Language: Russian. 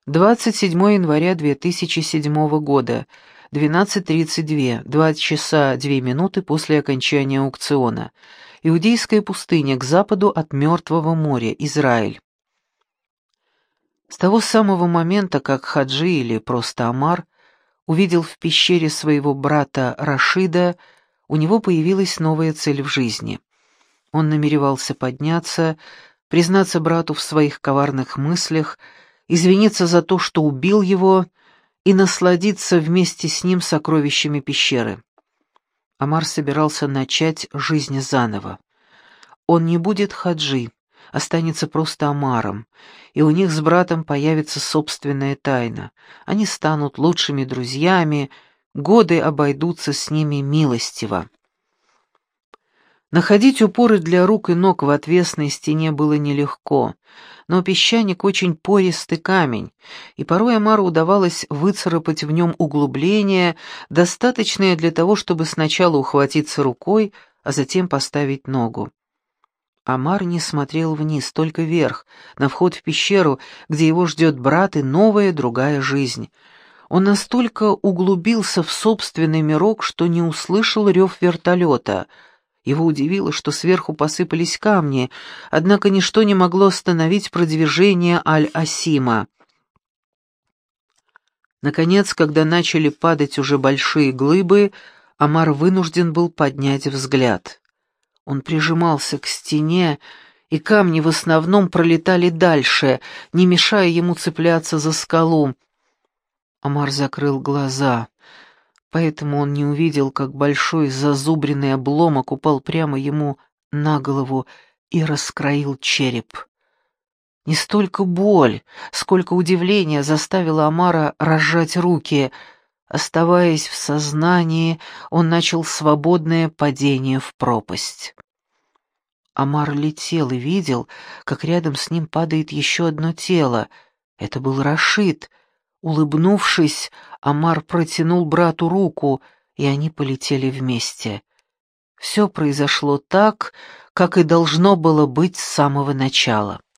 27 января 2007 года, 12:32, 2 часа 2 минуты после окончания аукциона. Иудейская пустыня к западу от Мертвого моря, Израиль. С того самого момента, как Хаджи, или просто Омар, увидел в пещере своего брата Рашида, у него появилась новая цель в жизни. Он намеревался подняться, признаться брату в своих коварных мыслях, извиниться за то, что убил его, и насладиться вместе с ним сокровищами пещеры. Омар собирался начать жизнь заново. Он не будет Хаджи, останется просто Омаром, и у них с братом появится собственная тайна. Они станут лучшими друзьями, годы обойдутся с ними милостиво. Находить упоры для рук и ног в отвесной стене было нелегко, но песчаник очень пористый камень, и порой Омару удавалось выцарапать в нем углубление, достаточное для того, чтобы сначала ухватиться рукой, а затем поставить ногу. Омар не смотрел вниз, только вверх, на вход в пещеру, где его ждет брат и новая, другая жизнь. Он настолько углубился в собственный мирок, что не услышал рев вертолета. Его удивило, что сверху посыпались камни, однако ничто не могло остановить продвижение Аль-Асима. Наконец, когда начали падать уже большие глыбы, Омар вынужден был поднять взгляд. Он прижимался к стене, и камни в основном пролетали дальше, не мешая ему цепляться за скалу. Омар закрыл глаза, поэтому он не увидел, как большой зазубренный обломок упал прямо ему на голову и раскроил череп. Не столько боль, сколько удивление заставило Омара разжать руки. Оставаясь в сознании, он начал свободное падение в пропасть. Омар летел и видел, как рядом с ним падает еще одно тело. Это был Рашид. Улыбнувшись, Омар протянул брату руку, и они полетели вместе. Все произошло так, как и должно было быть с самого начала.